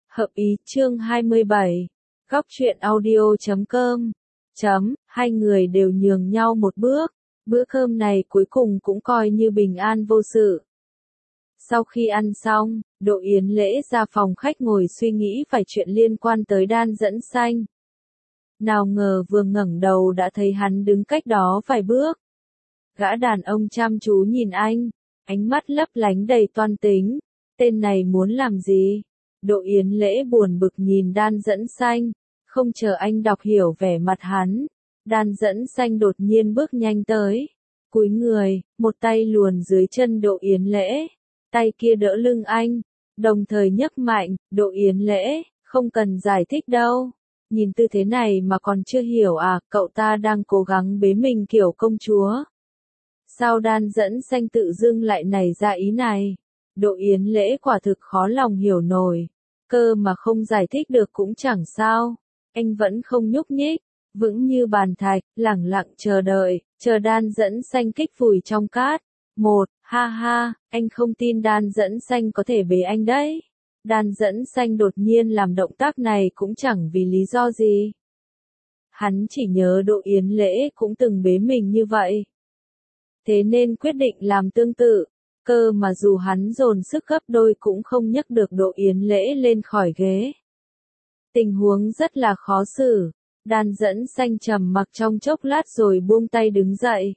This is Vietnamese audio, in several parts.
Hợp ý chương 27. Góc truyện audio.com. Hai người đều nhường nhau một bước. Bữa cơm này cuối cùng cũng coi như bình an vô sự. Sau khi ăn xong, Đỗ Yến Lễ ra phòng khách ngồi suy nghĩ vài chuyện liên quan tới Đan Dẫn Xanh. Nào ngờ vừa ngẩng đầu đã thấy hắn đứng cách đó vài bước. Gã đàn ông chăm chú nhìn anh, ánh mắt lấp lánh đầy toan tính. Tên này muốn làm gì? Đỗ Yến Lễ buồn bực nhìn Đan Dẫn Xanh, không chờ anh đọc hiểu vẻ mặt hắn. Đan Dẫn Xanh đột nhiên bước nhanh tới, cúi người, một tay luồn dưới chân Đỗ Yến Lễ, tay kia đỡ lưng anh, đồng thời nhấc mạnh. Đỗ Yến Lễ, không cần giải thích đâu. Nhìn tư thế này mà còn chưa hiểu à, cậu ta đang cố gắng bế mình kiểu công chúa. Sao Đan Dẫn Xanh tự dưng lại nảy ra ý này? Đỗ Yến Lễ quả thực khó lòng hiểu nổi. Cơ mà không giải thích được cũng chẳng sao. Anh vẫn không nhúc nhích, vững như bàn thạch, lẳng lặng chờ đợi, chờ Đan Dẫn Xanh kích vùi trong cát. Ha ha, anh không tin Đan Dẫn Xanh có thể bế anh đấy. Đan Dẫn Xanh đột nhiên làm động tác này cũng chẳng vì lý do gì. Hắn chỉ nhớ Đỗ Yến Lễ cũng từng bế mình như vậy. Thế nên quyết định làm tương tự. Cơ mà dù hắn dồn sức gấp đôi cũng không nhấc được Đỗ Yến Lễ lên khỏi ghế. Tình huống rất là khó xử. Đan Dẫn Xanh trầm mặc trong chốc lát rồi buông tay đứng dậy.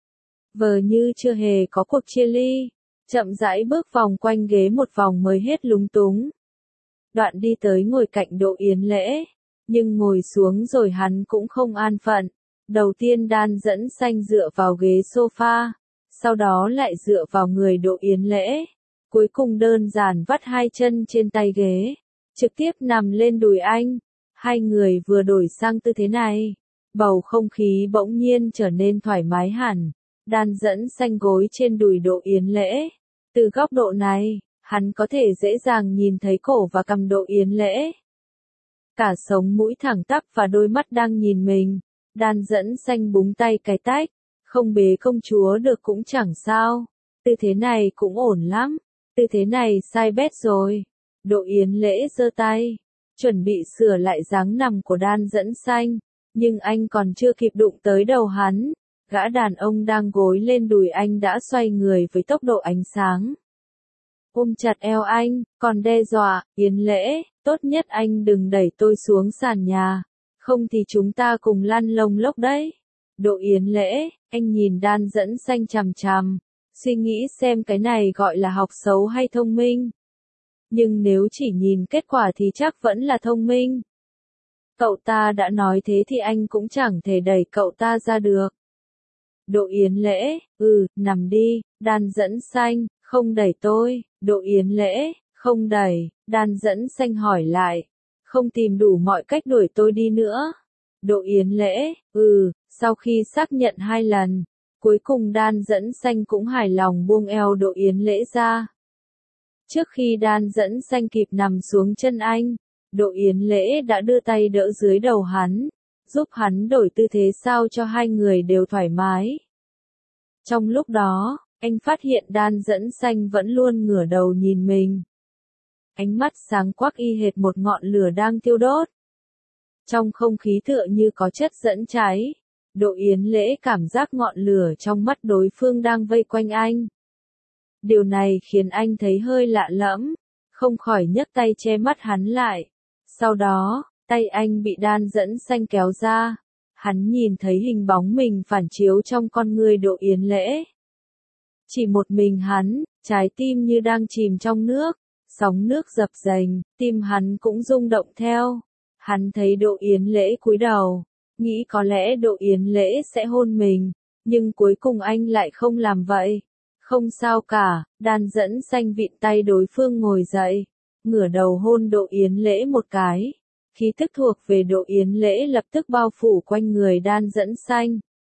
Vờ như chưa hề có cuộc chia ly, chậm rãi bước vòng quanh ghế một vòng mới hết lúng túng. Đoạn đi tới ngồi cạnh Đỗ Yến Lễ, nhưng ngồi xuống rồi hắn cũng không an phận. Đầu tiên Đan Dẫn Xanh dựa vào ghế sofa, sau đó lại dựa vào người Đỗ Yến Lễ, cuối cùng đơn giản vắt hai chân trên tay ghế, trực tiếp nằm lên đùi anh. Hai người vừa đổi sang tư thế này, bầu không khí bỗng nhiên trở nên thoải mái hẳn. Đan Dẫn Xanh gối trên đùi Đỗ Yến Lễ. Từ góc độ này, hắn có thể dễ dàng nhìn thấy cổ và cằm Đỗ Yến Lễ. Cả sống mũi thẳng tắp và đôi mắt đang nhìn mình. Đan Dẫn Xanh búng tay cái tách. Không bế công chúa được cũng chẳng sao. Tư thế này cũng ổn lắm. Tư thế này sai bét rồi. Đỗ Yến Lễ giơ tay, chuẩn bị sửa lại dáng nằm của Đan Dẫn Xanh. Nhưng anh còn chưa kịp đụng tới đầu hắn. Gã đàn ông đang gối lên đùi anh đã xoay người với tốc độ ánh sáng. Ôm chặt eo anh, còn đe dọa, Yến Lễ, tốt nhất anh đừng đẩy tôi xuống sàn nhà. Không thì chúng ta cùng lăn lông lốc đấy. Đỗ Yến Lễ, anh nhìn Đan Dẫn Xanh chằm chằm, suy nghĩ xem cái này gọi là học xấu hay thông minh. Nhưng nếu chỉ nhìn kết quả thì chắc vẫn là thông minh. Cậu ta đã nói thế thì anh cũng chẳng thể đẩy cậu ta ra được. Đỗ Yến Lễ, nằm đi. Đan Dẫn Xanh, không đẩy tôi. Đỗ Yến Lễ, không đẩy. Đan Dẫn Xanh hỏi lại, không tìm đủ mọi cách đuổi tôi đi nữa. Đỗ Yến Lễ, sau khi xác nhận 2 lần, cuối cùng Đan Dẫn Xanh cũng hài lòng buông eo Đỗ Yến Lễ ra. Trước khi Đan Dẫn Xanh kịp nằm xuống chân anh, Đỗ Yến Lễ đã đưa tay đỡ dưới đầu hắn, giúp hắn đổi tư thế sao cho hai người đều thoải mái. Trong lúc đó, anh phát hiện Đan Dẫn Xanh vẫn luôn ngửa đầu nhìn mình. Ánh mắt sáng quắc y hệt một ngọn lửa đang thiêu đốt. Trong không khí tựa như có chất dẫn cháy. Đỗ Yến Lễ cảm giác ngọn lửa trong mắt đối phương đang vây quanh anh. Điều này khiến anh thấy hơi lạ lẫm, không khỏi nhấc tay che mắt hắn lại. Sau đó, tay anh bị Đan Dẫn Xanh kéo ra. Hắn nhìn thấy hình bóng mình phản chiếu trong con người Đỗ Yến Lễ. Chỉ một mình hắn, trái tim như đang chìm trong nước, sóng nước dập dềnh, tim hắn cũng rung động theo. Hắn thấy Đỗ Yến Lễ cúi đầu, nghĩ có lẽ Đỗ Yến Lễ sẽ hôn mình, nhưng cuối cùng anh lại không làm vậy. Không sao cả, Đan Dẫn Xanh vịn tay đối phương ngồi dậy, ngửa đầu hôn Đỗ Yến Lễ một cái. Khí tức thuộc về Đỗ Yến Lễ lập tức bao phủ quanh người Đan Dẫn Xanh.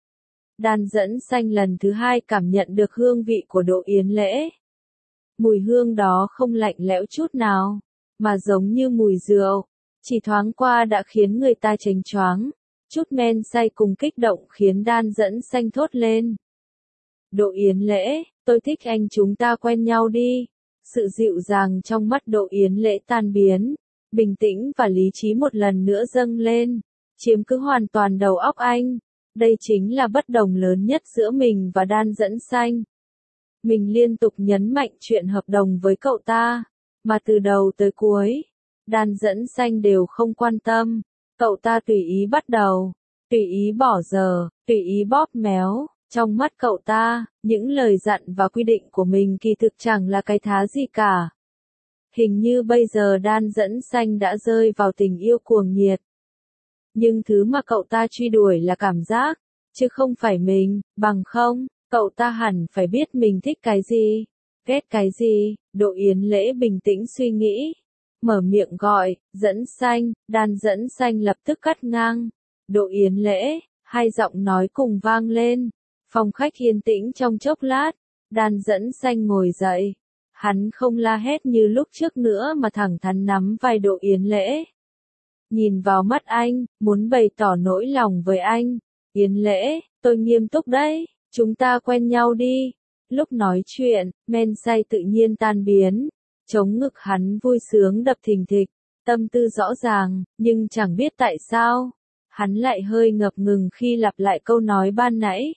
Đan Dẫn Xanh lần thứ 2 cảm nhận được hương vị của Đỗ Yến Lễ. Mùi hương đó không lạnh lẽo chút nào, mà giống như mùi rượu, chỉ thoáng qua đã khiến người ta chênh choáng. Chút men say cùng kích động khiến Đan Dẫn Xanh thốt lên. Đỗ Yến Lễ, tôi thích anh, chúng ta quen nhau đi. Sự dịu dàng trong mắt Đỗ Yến Lễ tan biến. Bình tĩnh và lý trí một lần nữa dâng lên, chiếm cứ hoàn toàn đầu óc anh. Đây chính là bất đồng lớn nhất giữa mình và Đan Dẫn Xanh. Mình liên tục nhấn mạnh chuyện hợp đồng với cậu ta, mà từ đầu tới cuối, Đan Dẫn Xanh đều không quan tâm. Cậu ta tùy ý bắt đầu, tùy ý bỏ giờ, tùy ý bóp méo. Trong mắt cậu ta, những lời dặn và quy định của mình kỳ thực chẳng là cái thá gì cả. Hình như bây giờ Đan Dẫn Xanh đã rơi vào tình yêu cuồng nhiệt. Nhưng thứ mà cậu ta truy đuổi là cảm giác, chứ không phải mình, bằng không, cậu ta hẳn phải biết mình thích cái gì, ghét cái gì. Đỗ Yến Lễ bình tĩnh suy nghĩ, mở miệng gọi, Dẫn Xanh. Đan Dẫn Xanh lập tức cắt ngang. Đỗ Yến Lễ, hai giọng nói cùng vang lên. Phòng khách yên tĩnh trong chốc lát, Đan Dẫn Xanh ngồi dậy. Hắn không la hét như lúc trước nữa mà thẳng thắn nắm vai Đỗ Yến Lễ. Nhìn vào mắt anh, muốn bày tỏ nỗi lòng với anh. Yến Lễ, tôi nghiêm túc đấy, chúng ta quen nhau đi. Lúc nói chuyện, men say tự nhiên tan biến. Chống ngực hắn vui sướng đập thình thịch, tâm tư rõ ràng, nhưng chẳng biết tại sao. Hắn lại hơi ngập ngừng khi lặp lại câu nói ban nãy.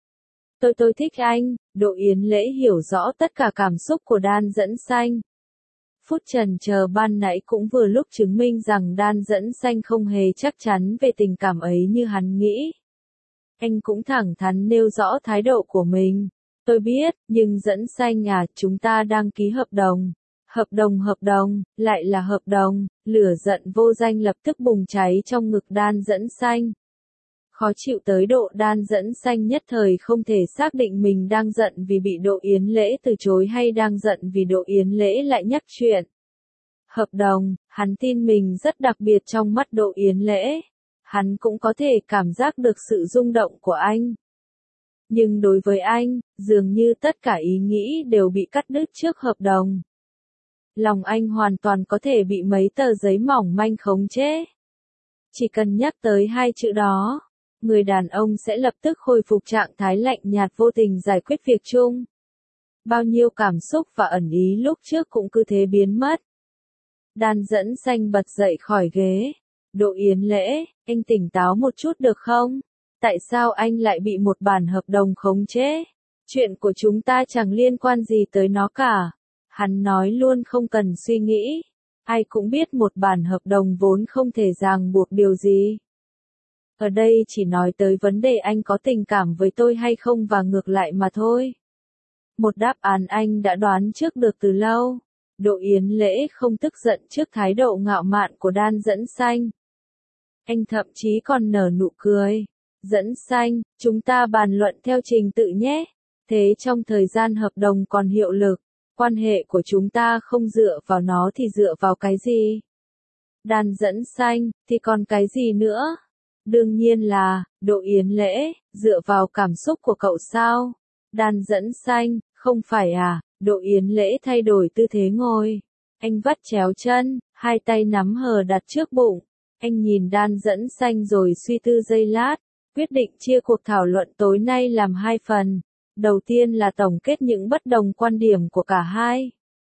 Tôi thích anh. Đỗ Yến Lễ hiểu rõ tất cả cảm xúc của Đan Dẫn Xanh. Phút chần chờ ban nãy cũng vừa lúc chứng minh rằng Đan Dẫn Xanh không hề chắc chắn về tình cảm ấy như hắn nghĩ. Anh cũng thẳng thắn nêu rõ thái độ của mình. Tôi biết, nhưng Dẫn Xanh à, chúng ta đang ký hợp đồng. Hợp đồng, lại là hợp đồng. Lửa giận vô danh lập tức bùng cháy trong ngực Đan Dẫn Xanh. Khó chịu tới độ Đan Dẫn Xanh nhất thời không thể xác định mình đang giận vì bị Đỗ Yến Lễ từ chối hay đang giận vì Đỗ Yến Lễ lại nhắc chuyện. Hợp đồng, hắn tin mình rất đặc biệt trong mắt Đỗ Yến Lễ. Hắn cũng có thể cảm giác được sự rung động của anh. Nhưng đối với anh, dường như tất cả ý nghĩ đều bị cắt đứt trước hợp đồng. Lòng anh hoàn toàn có thể bị mấy tờ giấy mỏng manh khống chế. Chỉ cần nhắc tới hai chữ đó, người đàn ông sẽ lập tức khôi phục trạng thái lạnh nhạt vô tình giải quyết việc chung. Bao nhiêu cảm xúc và ẩn ý lúc trước cũng cứ thế biến mất. Đan Dẫn Xanh bật dậy khỏi ghế. Đỗ Yến Lễ, anh tỉnh táo một chút được không? Tại sao anh lại bị một bản hợp đồng khống chế? Chuyện của chúng ta chẳng liên quan gì tới nó cả. Hắn nói luôn không cần suy nghĩ. Ai cũng biết một bản hợp đồng vốn không thể ràng buộc điều gì. Ở đây chỉ nói tới vấn đề anh có tình cảm với tôi hay không và ngược lại mà thôi. Một đáp án anh đã đoán trước được từ lâu. Đỗ Yến Lễ không tức giận trước thái độ ngạo mạn của Đan Dẫn Xanh. Anh thậm chí còn nở nụ cười. Dẫn Xanh, chúng ta bàn luận theo trình tự nhé. Thế trong thời gian hợp đồng còn hiệu lực, quan hệ của chúng ta không dựa vào nó thì dựa vào cái gì? Đan Dẫn Xanh, thì còn cái gì nữa? Đương nhiên là, Đỗ Yến Lễ, dựa vào cảm xúc của cậu sao? Đan Dẫn Xanh, không phải à? Đỗ Yến Lễ thay đổi tư thế ngồi. Anh vắt chéo chân, hai tay nắm hờ đặt trước bụng. Anh nhìn Đan Dẫn Xanh rồi suy tư giây lát, quyết định chia cuộc thảo luận tối nay làm hai phần. Đầu tiên là tổng kết những bất đồng quan điểm của cả hai.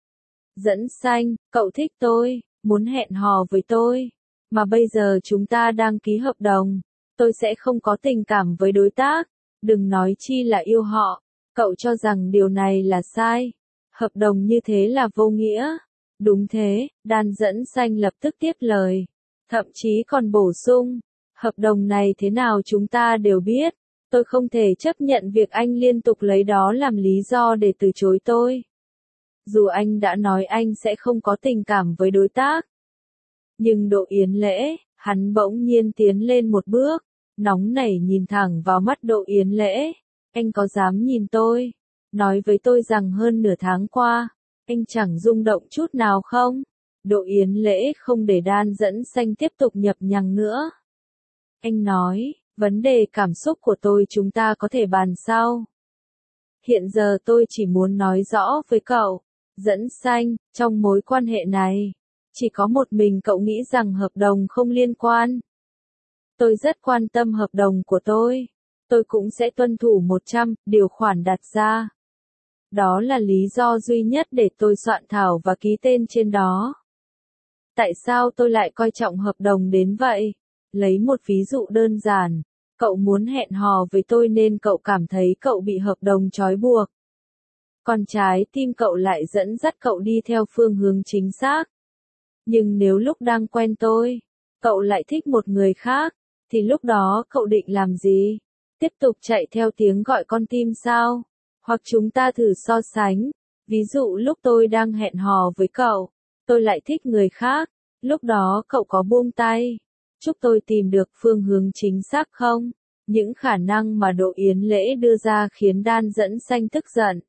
Dẫn Xanh, cậu thích tôi, muốn hẹn hò với tôi. Mà bây giờ chúng ta đang ký hợp đồng. Tôi sẽ không có tình cảm với đối tác. Đừng nói chi là yêu họ. Cậu cho rằng điều này là sai. Hợp đồng như thế là vô nghĩa. Đúng thế, Đan Dẫn Xanh lập tức tiếp lời. Thậm chí còn bổ sung. Hợp đồng này thế nào chúng ta đều biết. Tôi không thể chấp nhận việc anh liên tục lấy đó làm lý do để từ chối tôi. Dù anh đã nói anh sẽ không có tình cảm với đối tác. Nhưng Đỗ Yến Lễ, hắn bỗng nhiên tiến lên một bước, nóng nảy nhìn thẳng vào mắt Đỗ Yến Lễ. Anh có dám nhìn tôi, nói với tôi rằng hơn nửa tháng qua, anh chẳng rung động chút nào không? Đỗ Yến Lễ không để Đan Dẫn Xanh tiếp tục nhập nhằng nữa. Anh nói, vấn đề cảm xúc của tôi chúng ta có thể bàn sau. Hiện giờ tôi chỉ muốn nói rõ với cậu, Dẫn Xanh, trong mối quan hệ này, chỉ có một mình cậu nghĩ rằng hợp đồng không liên quan. Tôi rất quan tâm hợp đồng của tôi cũng sẽ tuân thủ 100 điều khoản đặt ra. Đó là lý do duy nhất để tôi soạn thảo và ký tên trên đó. Tại sao tôi lại coi trọng hợp đồng đến vậy? Lấy một ví dụ đơn giản, cậu muốn hẹn hò với tôi nên cậu cảm thấy cậu bị hợp đồng trói buộc. Còn trái tim cậu lại dẫn dắt cậu đi theo phương hướng chính xác. Nhưng nếu lúc đang quen tôi, cậu lại thích một người khác, thì lúc đó cậu định làm gì? Tiếp tục chạy theo tiếng gọi con tim sao? Hoặc chúng ta thử so sánh. Ví dụ lúc tôi đang hẹn hò với cậu, tôi lại thích người khác, lúc đó cậu có buông tay, chúc tôi tìm được phương hướng chính xác không? Những khả năng mà Đỗ Yến Lễ đưa ra khiến Đan Dẫn Xanh tức giận.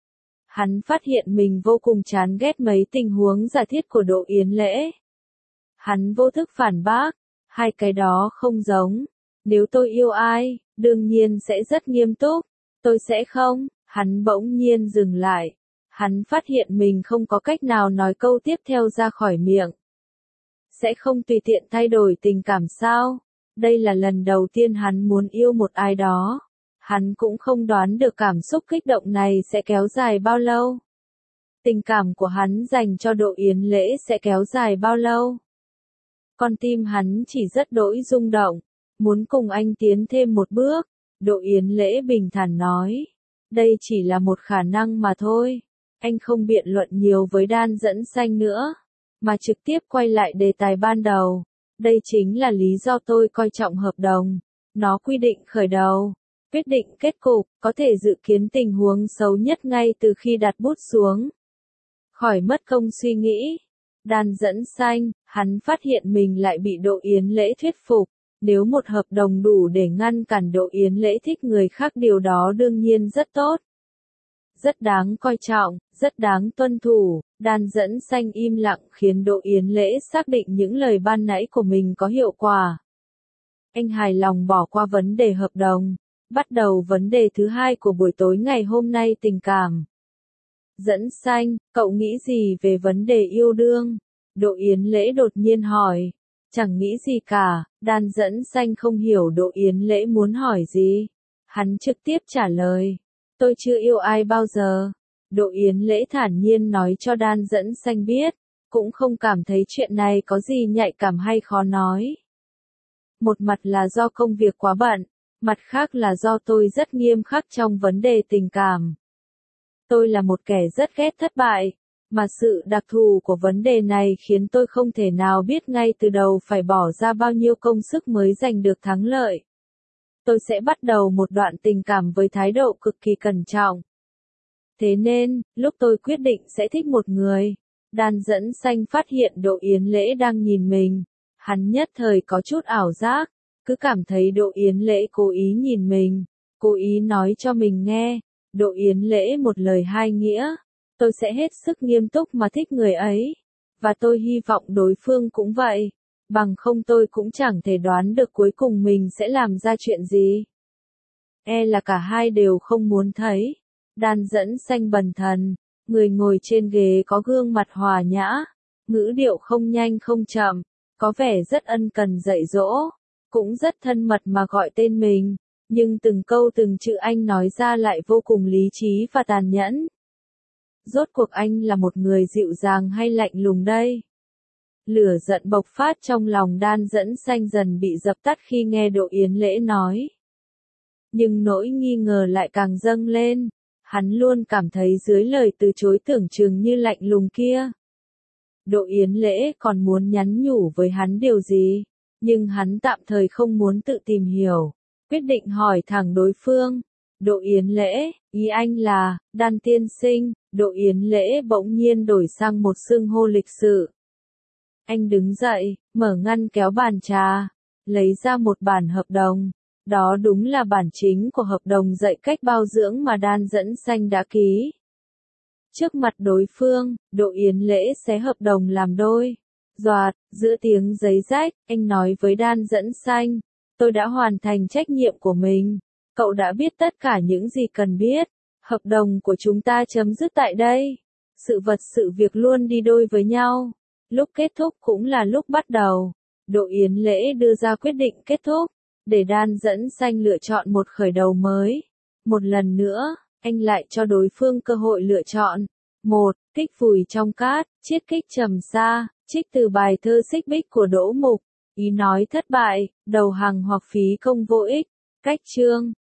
Hắn phát hiện mình vô cùng chán ghét mấy tình huống giả thiết của Đỗ Yến Lễ. Hắn vô thức phản bác, hai cái đó không giống. Nếu tôi yêu ai, đương nhiên sẽ rất nghiêm túc. Tôi sẽ không. Hắn bỗng nhiên dừng lại. Hắn phát hiện mình không có cách nào nói câu tiếp theo ra khỏi miệng. Sẽ không tùy tiện thay đổi tình cảm sao? Đây là lần đầu tiên hắn muốn yêu một ai đó. Hắn cũng không đoán được cảm xúc kích động này sẽ kéo dài bao lâu. Tình cảm của hắn dành cho Đỗ Yến Lễ sẽ kéo dài bao lâu. Con tim hắn chỉ rất đỗi rung động, muốn cùng anh tiến thêm một bước. Đỗ Yến Lễ bình thản nói, đây chỉ là một khả năng mà thôi. Anh không biện luận nhiều với Đan Dẫn Xanh nữa, mà trực tiếp quay lại đề tài ban đầu. Đây chính là lý do tôi coi trọng hợp đồng. Nó quy định khởi đầu, quyết định kết cục, có thể dự kiến tình huống xấu nhất ngay từ khi đặt bút xuống. Khỏi mất công suy nghĩ. Đan Dẫn Xanh, hắn phát hiện mình lại bị Đỗ Yến Lễ thuyết phục. Nếu một hợp đồng đủ để ngăn cản Đỗ Yến Lễ thích người khác, điều đó đương nhiên rất tốt. Rất đáng coi trọng, rất đáng tuân thủ. Đan Dẫn Xanh im lặng khiến Đỗ Yến Lễ xác định những lời ban nãy của mình có hiệu quả. Anh hài lòng bỏ qua vấn đề hợp đồng, bắt đầu vấn đề thứ hai của buổi tối ngày hôm nay, tình cảm. Dẫn Xanh, cậu nghĩ gì về vấn đề yêu đương? Đỗ Yến Lễ đột nhiên hỏi. Chẳng nghĩ gì cả. Đan Dẫn Xanh không hiểu Đỗ Yến Lễ muốn hỏi gì. Hắn trực tiếp trả lời. Tôi chưa yêu ai bao giờ. Đỗ Yến Lễ thản nhiên nói cho Đan Dẫn Xanh biết, cũng không cảm thấy chuyện này có gì nhạy cảm hay khó nói. Một mặt là do công việc quá bận, mặt khác là do tôi rất nghiêm khắc trong vấn đề tình cảm. Tôi là một kẻ rất ghét thất bại, mà sự đặc thù của vấn đề này khiến tôi không thể nào biết ngay từ đầu phải bỏ ra bao nhiêu công sức mới giành được thắng lợi. Tôi sẽ bắt đầu một đoạn tình cảm với thái độ cực kỳ cẩn trọng. Thế nên, lúc tôi quyết định sẽ thích một người, Đan Dẫn Xanh phát hiện Đỗ Yến Lễ đang nhìn mình. Hắn nhất thời có chút ảo giác, cứ cảm thấy Đỗ Yến Lễ cố ý nhìn mình, cố ý nói cho mình nghe. Đỗ Yến Lễ một lời hai nghĩa, tôi sẽ hết sức nghiêm túc mà thích người ấy, và tôi hy vọng đối phương cũng vậy, bằng không tôi cũng chẳng thể đoán được cuối cùng mình sẽ làm ra chuyện gì. Là cả hai đều không muốn thấy. Đan Dẫn Xanh bần thần, người ngồi trên ghế có gương mặt hòa nhã, ngữ điệu không nhanh không chậm, có vẻ rất ân cần dạy dỗ, cũng rất thân mật mà gọi tên mình. Nhưng từng câu từng chữ anh nói ra lại vô cùng lý trí và tàn nhẫn. Rốt cuộc anh là một người dịu dàng hay lạnh lùng đây? Lửa giận bộc phát trong lòng Đan Dẫn Xanh dần bị dập tắt khi nghe Đỗ Yến Lễ nói. Nhưng nỗi nghi ngờ lại càng dâng lên. Hắn luôn cảm thấy dưới lời từ chối tưởng chừng như lạnh lùng kia, Đỗ Yến Lễ còn muốn nhắn nhủ với hắn điều gì, nhưng hắn tạm thời không muốn tự tìm hiểu. Quyết định hỏi thẳng đối phương. Đỗ Yến Lễ, ý anh là, Đan tiên sinh. Đỗ Yến Lễ bỗng nhiên đổi sang một xưng hô lịch sự. Anh đứng dậy, mở ngăn kéo bàn trà, lấy ra một bản hợp đồng. Đó đúng là bản chính của hợp đồng dạy cách bao dưỡng mà Đan Dẫn Xanh đã ký. Trước mặt đối phương, Đỗ Yến Lễ xé hợp đồng làm đôi. Doạt, giữa tiếng giấy rách, anh nói với Đan Dẫn Xanh. Tôi đã hoàn thành trách nhiệm của mình. Cậu đã biết tất cả những gì cần biết. Hợp đồng của chúng ta chấm dứt tại đây. Sự vật sự việc luôn đi đôi với nhau. Lúc kết thúc cũng là lúc bắt đầu. Đỗ Yến Lễ đưa ra quyết định kết thúc, để Đan Dẫn Xanh lựa chọn một khởi đầu mới. Một lần nữa, anh lại cho đối phương cơ hội lựa chọn. 1. Kích vùi trong cát, chiết kích trầm xa. Trích từ bài thơ Xích Bích của Đỗ Mục. Ý nói thất bại, đầu hàng hoặc phí công vô ích. Cách chương